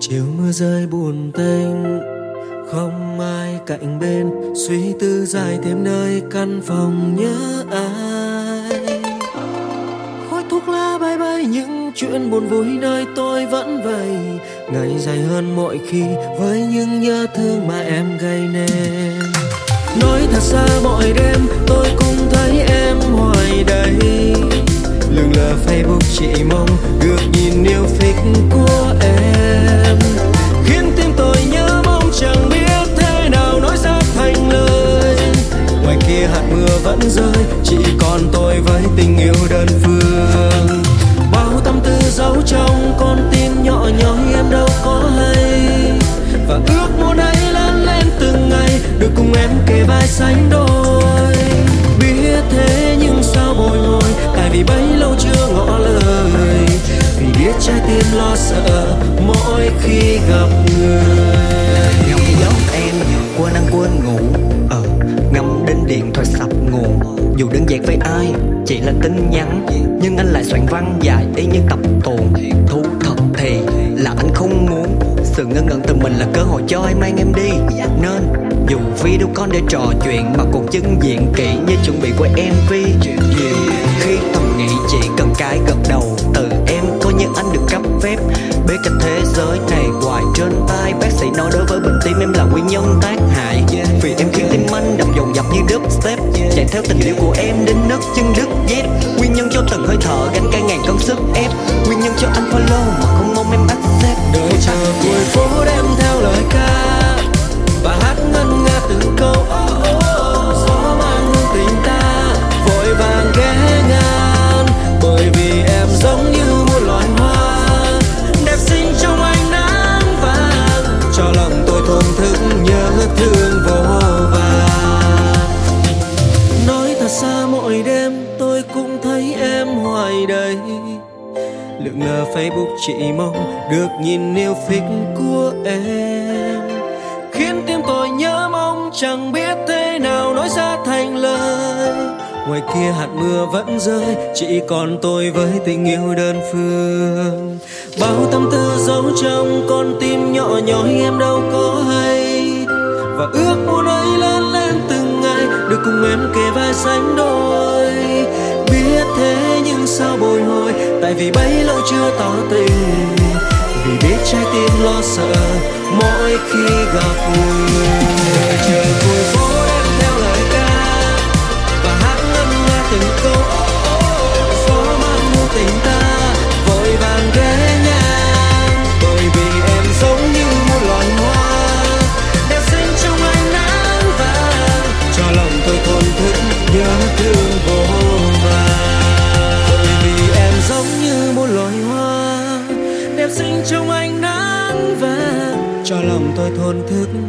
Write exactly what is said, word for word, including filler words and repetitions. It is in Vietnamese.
Chiều mưa rơi buồn tênh, không ai cạnh bên, suy tư dài thêm nơi căn phòng nhớ ai. Khói thuốc lá bay bay những chuyện buồn vui nơi tôi vẫn vậy. Ngày dài hơn mọi khi với những nhớ thương mà em gây nên. Nói thật xa mọi đêm tôi cũng thấy em hoài đây. Lừng lờ Facebook chỉ mong được nhìn yêu thích của em, khiến tim tôi nhớ mong chẳng biết thế nào nói ra thành lời. Ngoài kia hạt mưa vẫn rơi, chỉ còn tôi với tình yêu đơn phương. Bao tâm tư giấu trong con tim nhỏ nhói em đâu có hay, và ước muốn ấy lớn lên từng ngày được cùng em kề vai sánh đôi. Biết thế nhưng sao bồi hồi, tại vì bấy lâu chưa ngỏ lời, vì biết trái tim lo sợ mỗi khi gặp người. Ngắm gió em quên ăn quên ngủ, ờ, ngắm đến điện thoại sập nguồn. Dù đơn giản với ai chỉ là tin nhắn, nhưng anh lại soạn văn dài y như tập tuồng. Thú thật thì là anh không muốn sự ngân ngẩn từ mình là cơ hội cho ai mang em đi, nên dù video con để trò chuyện mà cuộc chân diện kỹ như chuẩn bị quay em vê. Yeah. Khi thầm nghĩ chỉ cần cái gật đầu từ em coi như anh được cấp phép bế cả thế giới này hoài trên tay. Bác sĩ nói đối với bệnh tim em là nguyên nhân tác hại, vì em khiến tim anh đập dồn dập như dubstep, chạy theo tình yêu của em đến nấc chân đứt dép. Nguyên nhân cho từng hơi thở gánh cả ngàn cân sức ép, nguyên nhân cho anh follow mà không mong em accept. Đợi chờ cuối phố đem theo lời ca và hát ngân nga từng câu oh, oh, oh. Gió mang hương tình ta vội vàng ghé ngang, bởi vì em giống như một loài hoa đẹp xinh trong ánh nắng vàng, cho lòng tôi thổn thức nhớ thương vô vàn. Nói thật xa mỗi đêm tôi cũng thấy em hoài đây. Lượn lờ Facebook chỉ mong được nhìn yêu thích của em, khiến tim tôi nhớ mong chẳng biết thế nào nói ra thành lời. Ngoài kia hạt mưa vẫn rơi, chỉ còn tôi với tình yêu đơn phương. Bao tâm tư giấu trong con tim nhỏ nhói em đâu có hay, và ước muốn ấy lớn lên từng ngày được cùng em kề vai sánh đôi. Biết thế nhưng sao bồi hồi, tại vì bấy lâu chưa tỏ tình, vì biết trái tim lo sợ mỗi khi gặp người. Đợi chờ cuối phố đem theo lời ca và hát ngân nga từng câu oh, oh, oh. Gió mang hương tình ta vội vàng ghé ngang, bởi vì em giống như một loài hoa đẹp xinh trong ánh nắng vàng, cho lòng tôi thổn thức nhớ thương vô vàn. Bởi vì em giống như một loài hoa đẹp xinh trong ánh nắng vàng, cho lòng tôi thổn thức